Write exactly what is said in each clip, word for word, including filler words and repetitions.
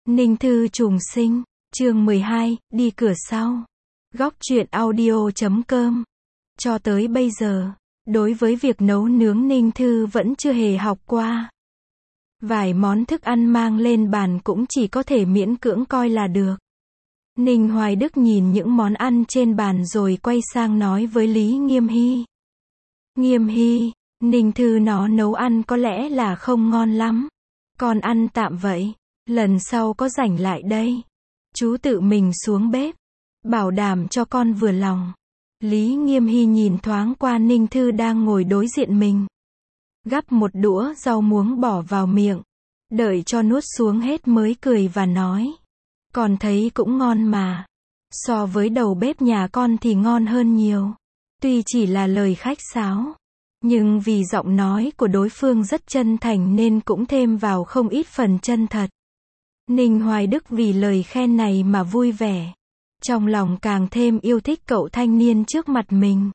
Ninh Thư trùng sinh, chương mười hai, đi cửa sau. Góc truyện audio chấm com. Cho tới bây giờ, đối với việc nấu nướng Ninh Thư vẫn chưa hề học qua. Vài món thức ăn mang lên bàn cũng chỉ có thể miễn cưỡng coi là được. Ninh Hoài Đức nhìn những món ăn trên bàn rồi quay sang nói với Lý Nghiêm Hy. Nghiêm Hy, Ninh Thư nó nấu ăn có lẽ là không ngon lắm. Con ăn tạm vậy. Lần sau có rảnh lại đây. Chú tự mình xuống bếp. Bảo đảm cho con vừa lòng. Lý Nghiêm Hy nhìn thoáng qua Ninh Thư đang ngồi đối diện mình. Gắp một đũa rau muống bỏ vào miệng. Đợi cho nuốt xuống hết mới cười và nói. Con thấy cũng ngon mà. So với đầu bếp nhà con thì ngon hơn nhiều. Tuy chỉ là lời khách sáo. Nhưng vì giọng nói của đối phương rất chân thành nên cũng thêm vào không ít phần chân thật. Ninh Hoài Đức vì lời khen này mà vui vẻ. Trong lòng càng thêm yêu thích cậu thanh niên trước mặt mình.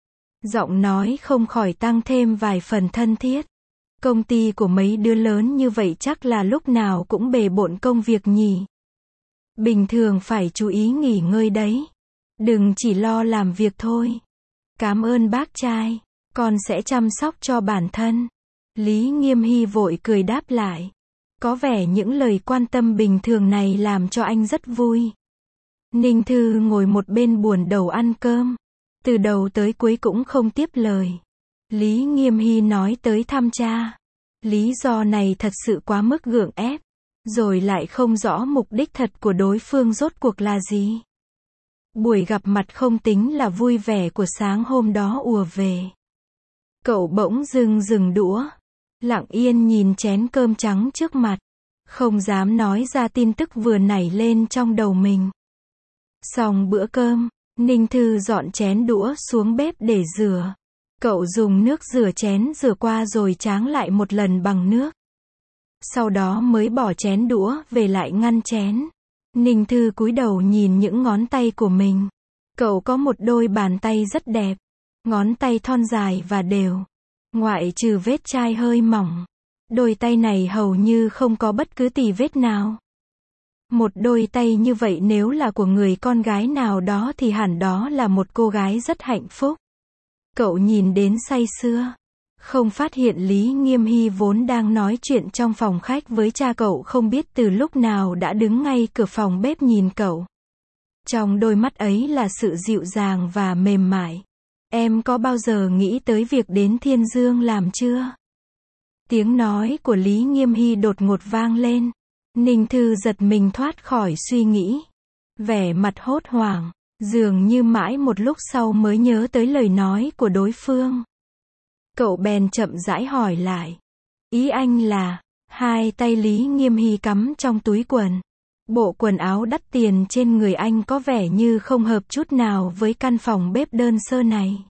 Giọng nói không khỏi tăng thêm vài phần thân thiết. Công ty của mấy đứa lớn như vậy chắc là lúc nào cũng bề bộn công việc nhỉ. Bình thường phải chú ý nghỉ ngơi đấy. Đừng chỉ lo làm việc thôi. Cảm ơn bác trai. Con sẽ chăm sóc cho bản thân. Lý Nghiêm Hy vội cười đáp lại. Có vẻ những lời quan tâm bình thường này làm cho anh rất vui. Ninh Thư ngồi một bên buồn đầu ăn cơm. Từ đầu tới cuối cũng không tiếp lời. Lý Nghiêm Hy nói tới thăm cha. Lý do này thật sự quá mức gượng ép. Rồi lại không rõ mục đích thật của đối phương rốt cuộc là gì. Buổi gặp mặt không tính là vui vẻ của sáng hôm đó ùa về. Cậu bỗng dưng dừng đũa. Lặng yên nhìn chén cơm trắng trước mặt. Không dám nói ra tin tức vừa nảy lên trong đầu mình. Xong bữa cơm, Ninh Thư dọn chén đũa xuống bếp để rửa. Cậu dùng nước rửa chén rửa qua rồi tráng lại một lần bằng nước. Sau đó mới bỏ chén đũa về lại ngăn chén. Ninh Thư cúi đầu nhìn những ngón tay của mình. Cậu có một đôi bàn tay rất đẹp. Ngón tay thon dài và đều. Ngoại trừ vết chai hơi mỏng. Đôi tay này hầu như không có bất cứ tì vết nào. Một đôi tay như vậy nếu là của người con gái nào đó thì hẳn đó là một cô gái rất hạnh phúc. Cậu nhìn đến say sưa. Không phát hiện Lý Nghiêm Hy vốn đang nói chuyện trong phòng khách với cha cậu không biết từ lúc nào đã đứng ngay cửa phòng bếp nhìn cậu. Trong đôi mắt ấy là sự dịu dàng và mềm mại. Em có bao giờ nghĩ tới việc đến Thiên Dương làm chưa? Tiếng nói của Lý Nghiêm Hy đột ngột vang lên. Ninh Thư giật mình thoát khỏi suy nghĩ. Vẻ mặt hốt hoảng, dường như mãi một lúc sau mới nhớ tới lời nói của đối phương. Cậu bèn chậm rãi hỏi lại. Ý anh là, hai tay Lý Nghiêm Hy cắm trong túi quần. Bộ quần áo đắt tiền trên người anh có vẻ như không hợp chút nào với căn phòng bếp đơn sơ này.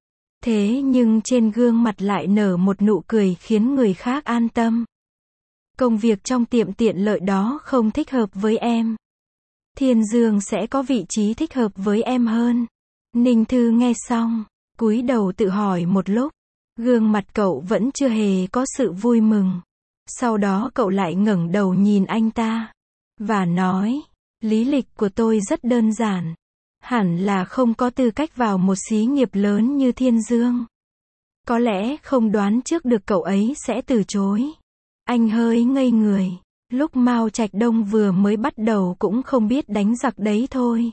Thế nhưng trên gương mặt lại nở một nụ cười khiến người khác an tâm. Công việc trong tiệm tiện lợi đó không thích hợp với em. Thiên Dương sẽ có vị trí thích hợp với em hơn. Ninh Thư nghe xong, cúi đầu tự hỏi một lúc. Gương mặt cậu vẫn chưa hề có sự vui mừng. Sau đó cậu lại ngẩng đầu nhìn anh ta. Và nói, lý lịch của tôi rất đơn giản. Hẳn là không có tư cách vào một xí nghiệp lớn như Thiên Dương. Có lẽ không đoán trước được cậu ấy sẽ từ chối. Anh hơi ngây người. Lúc Mao Trạch Đông vừa mới bắt đầu cũng không biết đánh giặc đấy thôi.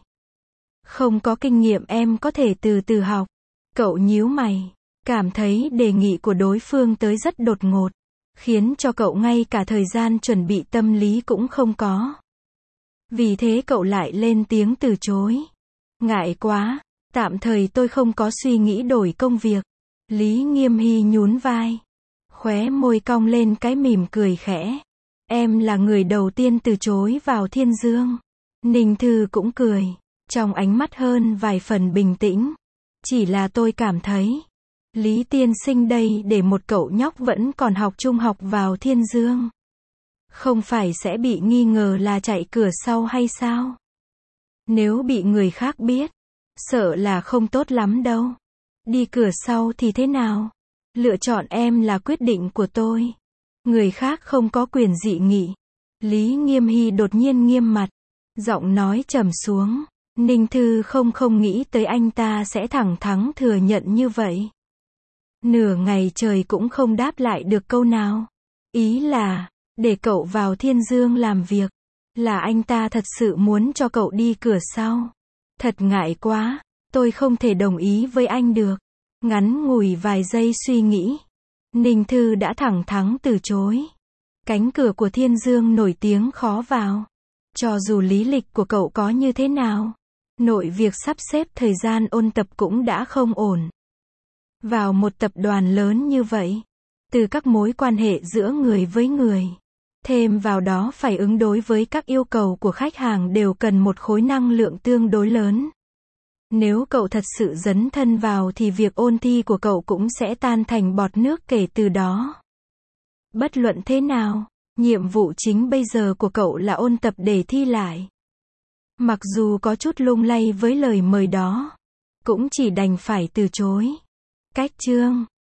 Không có kinh nghiệm em có thể từ từ học. Cậu nhíu mày. Cảm thấy đề nghị của đối phương tới rất đột ngột. Khiến cho cậu ngay cả thời gian chuẩn bị tâm lý cũng không có. Vì thế cậu lại lên tiếng từ chối. Ngại quá, tạm thời tôi không có suy nghĩ đổi công việc. Lý Nghiêm Hy nhún vai. Khóe môi cong lên cái mỉm cười khẽ. Em là người đầu tiên từ chối vào Thiên Dương. Ninh Thư cũng cười. Trong ánh mắt hơn vài phần bình tĩnh. Chỉ là tôi cảm thấy. Lý tiên sinh đây để một cậu nhóc vẫn còn học trung học vào Thiên Dương. Không phải sẽ bị nghi ngờ là chạy cửa sau hay sao? Nếu bị người khác biết, sợ là không tốt lắm đâu. Đi cửa sau thì thế nào? Lựa chọn em là quyết định của tôi. Người khác không có quyền dị nghị. Lý Nghiêm Hy đột nhiên nghiêm mặt. Giọng nói trầm xuống. Ninh Thư không không nghĩ tới anh ta sẽ thẳng thắn thừa nhận như vậy. Nửa ngày trời cũng không đáp lại được câu nào. Ý là, để cậu vào Thiên Dương làm việc. Là anh ta thật sự muốn cho cậu đi cửa sau. Thật ngại quá, tôi không thể đồng ý với anh được. Ngắn ngủi vài giây suy nghĩ. Ninh Thư đã thẳng thắn từ chối. Cánh cửa của Thiên Dương nổi tiếng khó vào. Cho dù lý lịch của cậu có như thế nào, nội việc sắp xếp thời gian ôn tập cũng đã không ổn. Vào một tập đoàn lớn như vậy, từ các mối quan hệ giữa người với người, thêm vào đó phải ứng đối với các yêu cầu của khách hàng đều cần một khối năng lượng tương đối lớn. Nếu cậu thật sự dấn thân vào thì việc ôn thi của cậu cũng sẽ tan thành bọt nước kể từ đó. Bất luận thế nào, nhiệm vụ chính bây giờ của cậu là ôn tập để thi lại. Mặc dù có chút lung lay với lời mời đó, cũng chỉ đành phải từ chối. Cách chương